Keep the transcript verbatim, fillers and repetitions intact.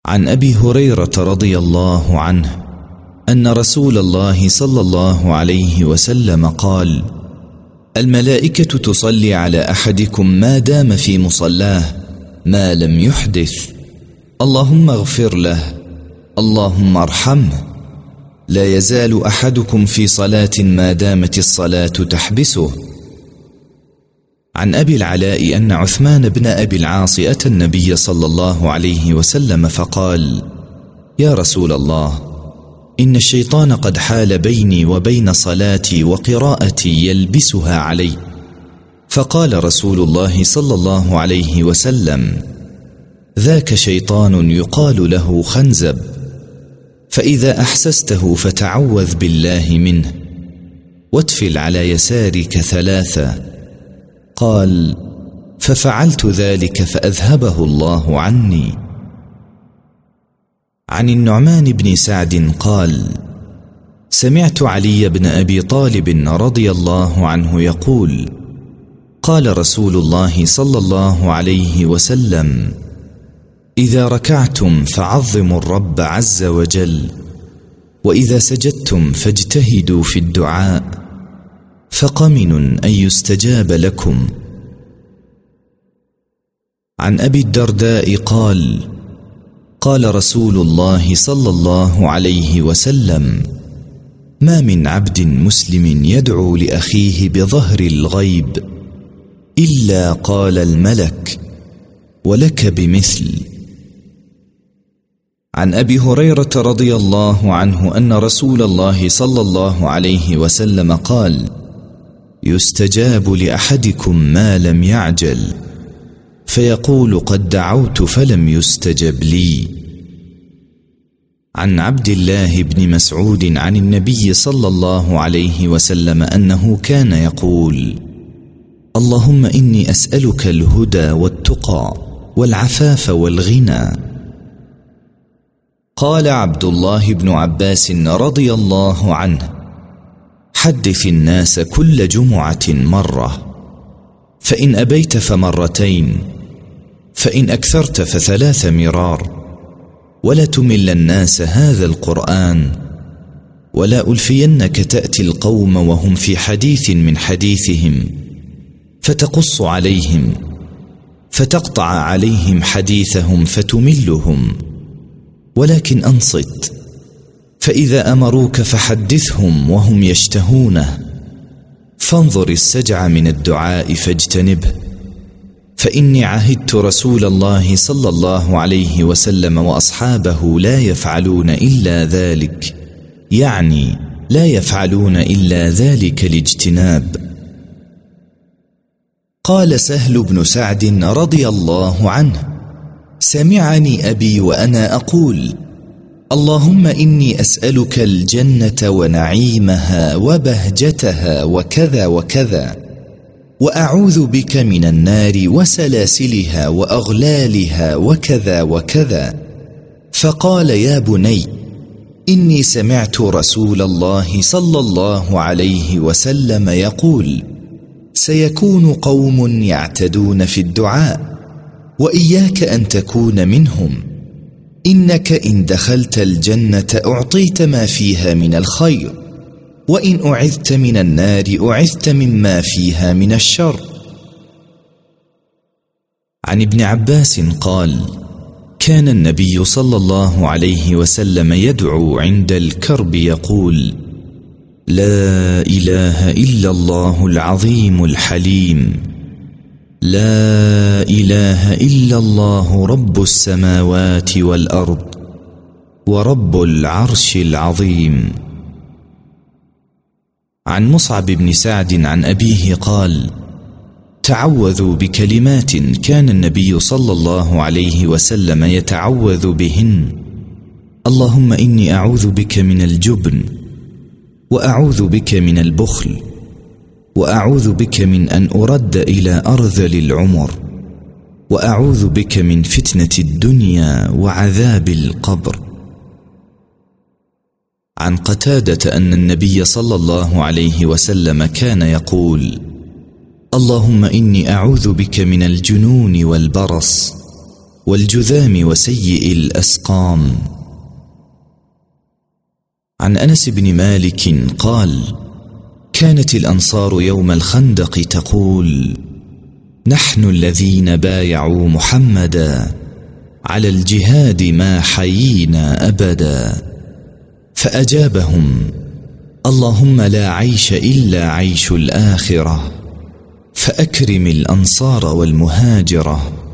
عن أبي هريرة رضي الله عنه أن رسول الله صلى الله عليه وسلم قال: الملائكة تصلي على أحدكم ما دام في مصلاه ما لم يحدث، اللهم اغفر له، اللهم ارحمه. لا يزال أحدكم في صلاة ما دامت الصلاة تحبسه. عن أبي العلاء أن عثمان بن أبي العاص أتى النبي صلى الله عليه وسلم فقال: يا رسول الله، إن الشيطان قد حال بيني وبين صلاتي وقراءتي يلبسها علي. فقال رسول الله صلى الله عليه وسلم: ذاك شيطان يقال له خنزب، فإذا أحسسته فتعوذ بالله منه واتفل على يسارك ثلاثة. قال: ففعلت ذلك فأذهبه الله عني. عن النعمان بن سعد قال: سمعت علي بن أبي طالب رضي الله عنه يقول: قال رسول الله صلى الله عليه وسلم: إذا ركعتم فعظموا الرب عز وجل، وإذا سجدتم فاجتهدوا في الدعاء، فقمن أن يستجاب لكم. عن أبي الدرداء قال: قال رسول الله صلى الله عليه وسلم: ما من عبد مسلم يدعو لأخيه بظهر الغيب إلا قال الملك: ولك بمثل. عن أبي هريرة رضي الله عنه أن رسول الله صلى الله عليه وسلم قال: يستجاب لأحدكم ما لم يعجل، فيقول قد دعوت فلم يستجب لي. عن عبد الله بن مسعود عن النبي صلى الله عليه وسلم أنه كان يقول: اللهم إني أسألك الهدى والتقى والعفاف والغنى. قال عبد الله بن عباس رضي الله عنه: حدث الناس كل جمعة مرة، فإن أبيت فمرتين، فإن أكثرت فثلاث مرار، ولا تمل الناس هذا القرآن، ولا ألفينك تأتي القوم وهم في حديث من حديثهم فتقص عليهم فتقطع عليهم حديثهم فتملهم، ولكن أنصت، فإذا أمروك فحدثهم وهم يشتهونه، فانظر السجع من الدعاء فاجتنبه، فإني عهدت رسول الله صلى الله عليه وسلم وأصحابه لا يفعلون إلا ذلك، يعني لا يفعلون إلا ذلك الاجتناب. قال سهل بن سعد رضي الله عنه: سمعني أبي وأنا أقول: اللهم إني أسألك الجنة ونعيمها وبهجتها وكذا وكذا، وأعوذ بك من النار وسلاسلها وأغلالها وكذا وكذا. فقال: يا بني، إني سمعت رسول الله صلى الله عليه وسلم يقول: سيكون قوم يعتدون في الدعاء، وإياك أن تكون منهم، إنك إن دخلت الجنة أعطيت ما فيها من الخير، وإن أعذت من النار أعذت مما فيها من الشر. عن ابن عباس قال: كان النبي صلى الله عليه وسلم يدعو عند الكرب يقول: لا إله إلا الله العظيم الحليم، لا إله إلا الله رب السماوات والأرض ورب العرش العظيم. عن مصعب بن سعد عن أبيه قال: تعوذوا بكلمات كان النبي صلى الله عليه وسلم يتعوذ بهن: اللهم إني أعوذ بك من الجبن، وأعوذ بك من البخل، وأعوذ بك من أن أرد إلى أرذل العمر، وأعوذ بك من فتنة الدنيا وعذاب القبر. عن قتادة أن النبي صلى الله عليه وسلم كان يقول: اللهم إني أعوذ بك من الجنون والبرص، والجذام وسيء الأسقام. عن أنس بن مالك قال: كانت الأنصار يوم الخندق تقول: نحن الذين بايعوا محمدا على الجهاد ما حيينا أبدا. فأجابهم: اللهم لا عيش إلا عيش الآخرة، فأكرم الأنصار والمهاجرة.